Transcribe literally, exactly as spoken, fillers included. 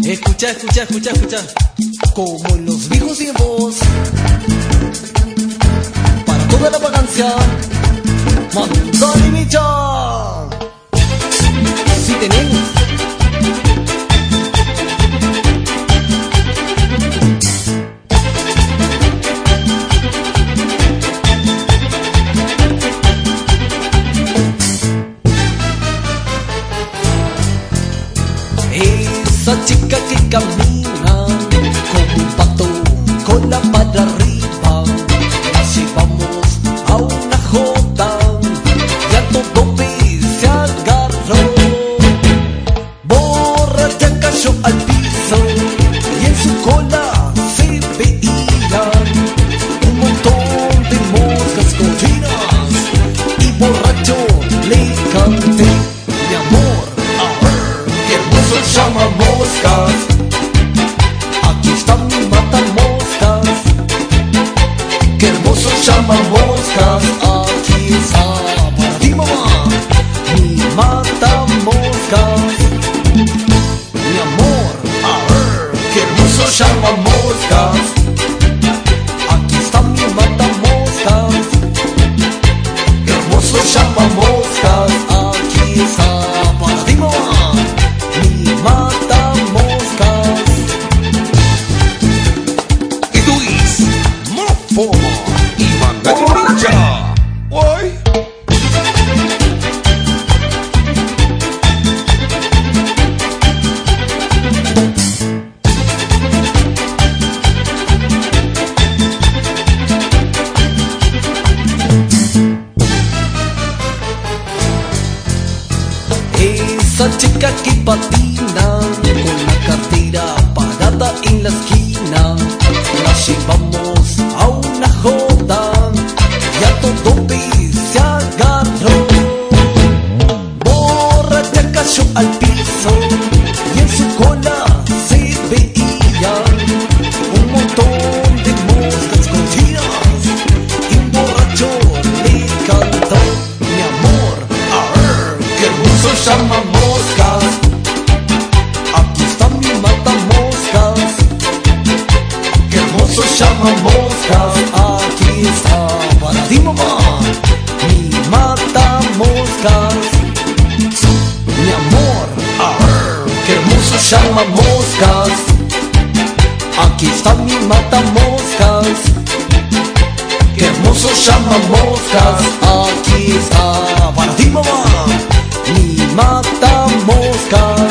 Escucha, escucha, escucha, escucha. Como en los viejos tiempos, para toda la vagancia, Montón y Micho. Si tenemos esa chica que camina como un pato con la para arriba, la llevamos a una jota y a todo se agarró. Borracha cayó al piso y en su cola se veían un montón de moscas cochinas, y borracho le canté: mi amor, a ver, qué hermoso llama moscas. Aquí está mi mata moscas. Qué hermoso llama moscas. Aquí está para ti, mamá, mi mata moscas. Mi amor, a ver, qué hermoso llama moscas. Aquí está mi mata moscas. Qué hermoso llama moscas. Aquí está para ti, mamá, mi mata moscas. Esto es Mofoma y Manda Ninja. Hoy esa chica que patina con la cartera parada en la esquina, la llevamos a una joda y a todo se agarró. Borracha cayó al piso y en su cola se veían un montón de moscas cochinas, y un borracho le cantó: mi amor, a ver, qué hermoso llama moscas. Aquí está mi mata moscas. Qué hermoso llama moscas. Aquí está para ti, mamá, mi mata moscas. Mi amor, a ver, qué hermoso llama moscas. Aquí está mi mata moscas. Qué hermoso llama moscas. Aquí está para ti, mamá, mi mata moscas.